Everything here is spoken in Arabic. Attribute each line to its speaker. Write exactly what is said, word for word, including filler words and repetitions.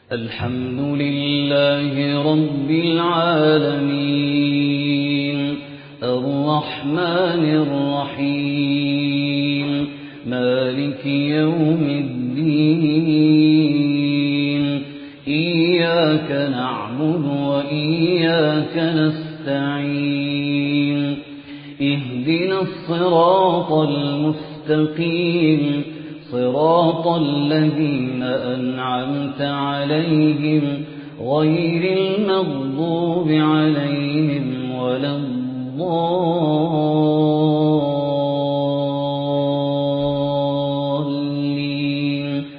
Speaker 1: الحمد لله رب العالمين الرحمن الرحيم مالك يوم الدين إياك نعبد وإياك نستعين اهدنا الصراط المستقيم صراط الذين أنعمت عليهم غير المغضوب عليهم ولا الضالين